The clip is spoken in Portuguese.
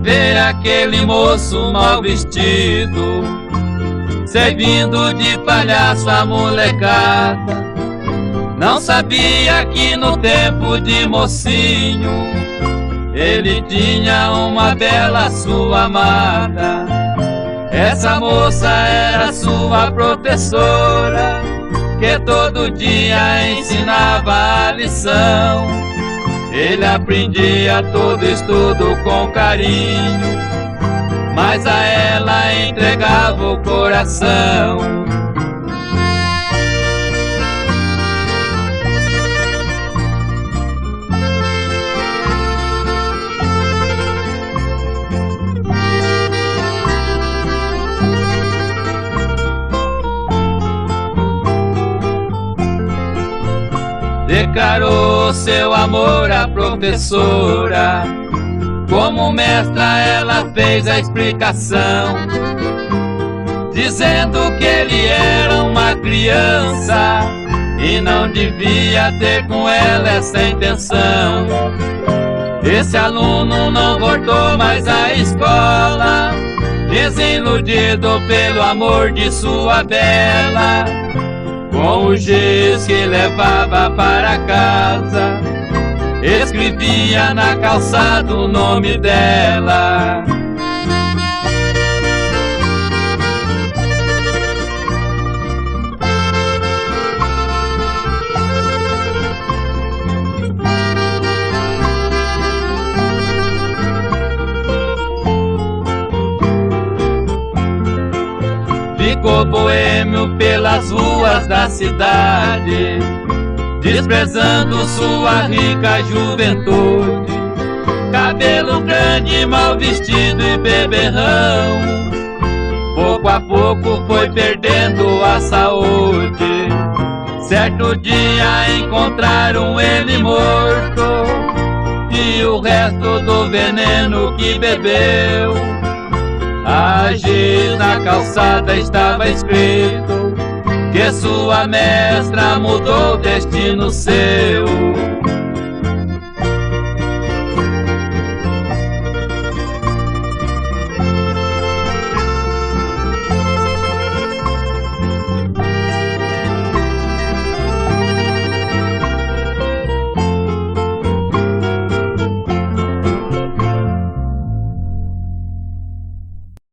ver aquele moço mal vestido, servindo de palhaço a molecada. Não sabia que no tempo de mocinho ele tinha uma bela sua amada. Essa moça era sua professora, que todo dia ensinava a lição. Ele aprendia todo estudo com carinho, mas a ela entregava o coração. Declarou seu amor à professora. Como mestra ela fez a explicação, dizendo que ele era uma criança e não devia ter com ela essa intenção. Esse aluno não voltou mais à escola, desiludido pelo amor de sua bela. Com o giz que levava para casa, escrevia na calçada o nome dela. Ficou boêmio pelas ruas da cidade, desprezando sua rica juventude. Cabelo grande, mal vestido e beberrão, pouco a pouco foi perdendo a saúde. Certo dia encontraram ele morto, e o resto do veneno que bebeu. A giz na calçada estava escrito que sua mestra mudou o destino seu.